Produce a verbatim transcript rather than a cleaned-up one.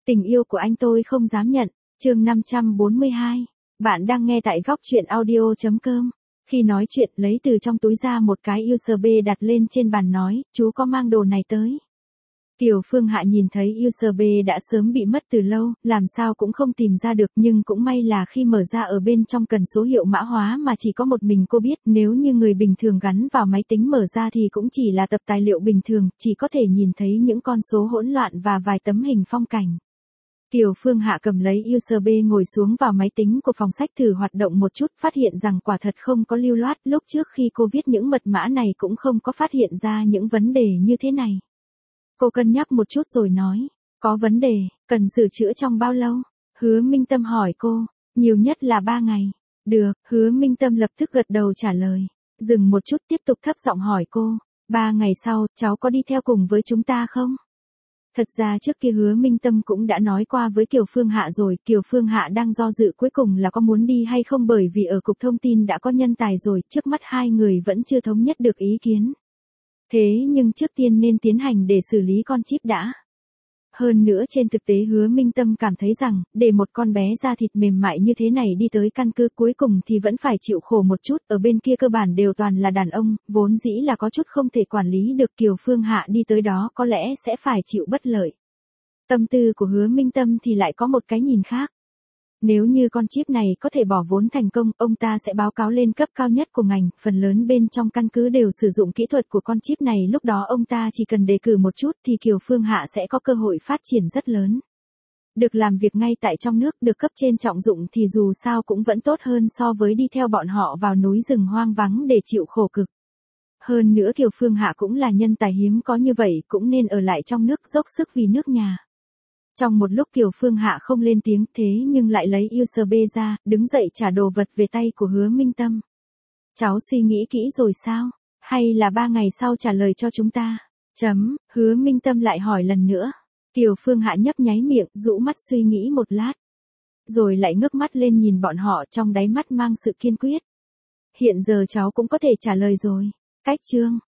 Tình yêu của anh tôi không dám nhận. Chương năm trăm bốn mươi hai. Bạn đang nghe tại góc truyện audio chấm com. Khi nói chuyện, lấy từ trong túi ra một cái u ét bê đặt lên trên bàn nói, chú có mang đồ này tới. Kiều Phương Hạ nhìn thấy u ét bê đã sớm bị mất từ lâu, làm sao cũng không tìm ra được, nhưng cũng may là khi mở ra ở bên trong cần số hiệu mã hóa mà chỉ có một mình cô biết, nếu như người bình thường gắn vào máy tính mở ra thì cũng chỉ là tập tài liệu bình thường, chỉ có thể nhìn thấy những con số hỗn loạn và vài tấm hình phong cảnh. Kiều Phương Hạ cầm lấy u ét bê ngồi xuống vào máy tính của phòng sách thử hoạt động một chút, phát hiện rằng quả thật không có lưu loát, lúc trước khi cô viết những mật mã này cũng không có phát hiện ra những vấn đề như thế này. Cô cân nhắc một chút rồi nói, có vấn đề, cần sửa chữa trong bao lâu? Hứa Minh Tâm hỏi cô, nhiều nhất là ba ngày. Được, Hứa Minh Tâm lập tức gật đầu trả lời. Dừng một chút tiếp tục thấp giọng hỏi cô, ba ngày sau, cháu có đi theo cùng với chúng ta không? Thật ra trước kia Hứa Minh Tâm cũng đã nói qua với Kiều Phương Hạ rồi, Kiều Phương Hạ đang do dự cuối cùng là có muốn đi hay không, bởi vì ở cục thông tin đã có nhân tài rồi, trước mắt hai người vẫn chưa thống nhất được ý kiến. Thế nhưng trước tiên nên tiến hành để xử lý con chip đã. Hơn nữa trên thực tế Hứa Minh Tâm cảm thấy rằng, để một con bé da thịt mềm mại như thế này đi tới căn cứ cuối cùng thì vẫn phải chịu khổ một chút, ở bên kia cơ bản đều toàn là đàn ông, vốn dĩ là có chút không thể quản lý được, Kiều Phương Hạ đi tới đó có lẽ sẽ phải chịu bất lợi. Tâm tư của Hứa Minh Tâm thì lại có một cái nhìn khác. Nếu như con chip này có thể bỏ vốn thành công, ông ta sẽ báo cáo lên cấp cao nhất của ngành, phần lớn bên trong căn cứ đều sử dụng kỹ thuật của con chip này, lúc đó ông ta chỉ cần đề cử một chút thì Kiều Phương Hạ sẽ có cơ hội phát triển rất lớn. Được làm việc ngay tại trong nước, được cấp trên trọng dụng thì dù sao cũng vẫn tốt hơn so với đi theo bọn họ vào núi rừng hoang vắng để chịu khổ cực. Hơn nữa Kiều Phương Hạ cũng là nhân tài hiếm có như vậy, cũng nên ở lại trong nước dốc sức vì nước nhà. Trong một lúc Kiều Phương Hạ không lên tiếng, thế nhưng lại lấy u ét bê ra, đứng dậy trả đồ vật về tay của Hứa Minh Tâm. Cháu suy nghĩ kỹ rồi sao? Hay là ba ngày sau trả lời cho chúng ta? Chấm, Hứa Minh Tâm lại hỏi lần nữa. Kiều Phương Hạ nhấp nháy miệng, rũ mắt suy nghĩ một lát. Rồi lại ngước mắt lên nhìn bọn họ, trong đáy mắt mang sự kiên quyết. Hiện giờ cháu cũng có thể trả lời rồi. Cách chương.